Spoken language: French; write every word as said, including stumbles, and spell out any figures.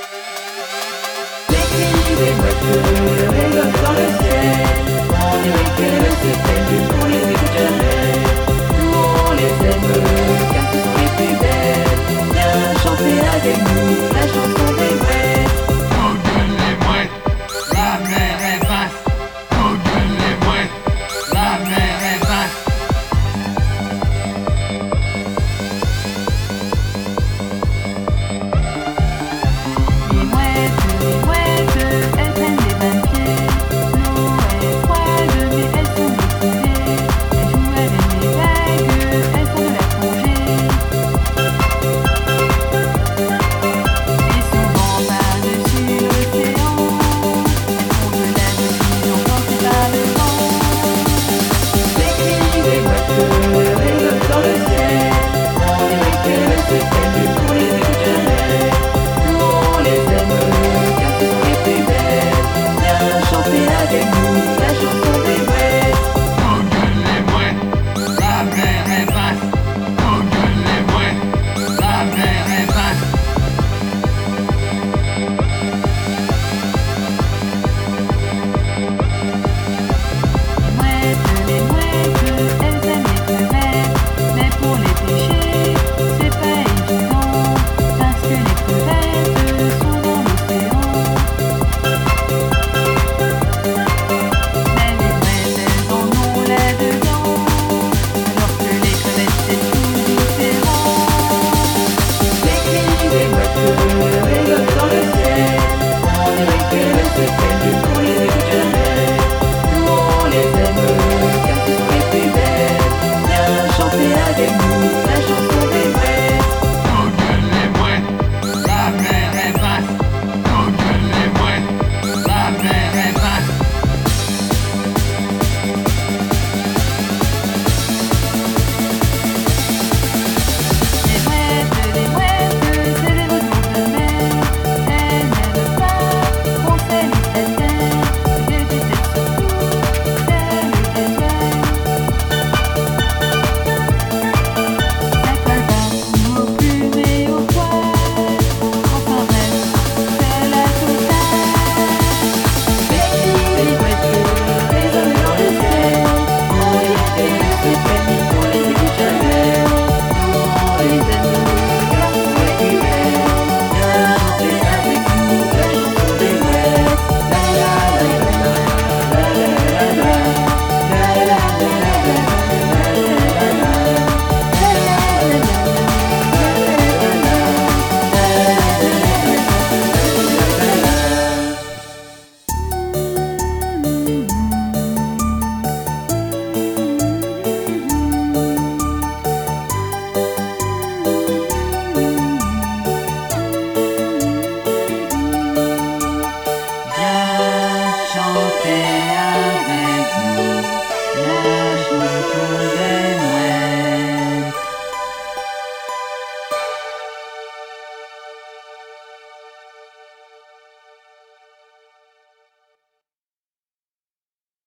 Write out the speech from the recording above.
Des voitures rayonnent dans le ciel. On dirait qu'elles se plaignent pour les écouter. Nous on les aime car ce sont les plus belles. Viens chanter avec nous la chanson des mouettes. Oh gueule les mouettes, la mer est vaste. Oh gueule les mouettes, la mer est vaste. Les mouettes, les mouettes, elles prennent des bains de pied. L'eau est froide mais elles sont motivées. Elles jouent avec les vagues, elles font de la plongée. Et souvent par-dessus l'océan, elles font de la navigation emportées par le vent. Les cris des voitures rayonnent dans le ciel. On dirait qu'elles se plaignent pour les écouter. Nous on les aime car ce sont les plus belles. Viens chanter avec nous la chanson des mouettes. Oh gueule les mouettes, la mer est vaste. Oh gueule les mouettes, la mer est vaste. Les mouettes, les mouettes, elles aiment les crevettes. Mais pour les pêcher, c'est pas évident. Parce que les crevettes sont dans l'océan. Mais les mouettes, elles en ont là-dedans. Alors que les crevettes, c'est tout différent. Les cris des voitures rayonnent dans le ciel. On dirait qu'elles se plaignent pour les écouter. Nous on les aime car ce sont les plus belles. Viens chanter avec nous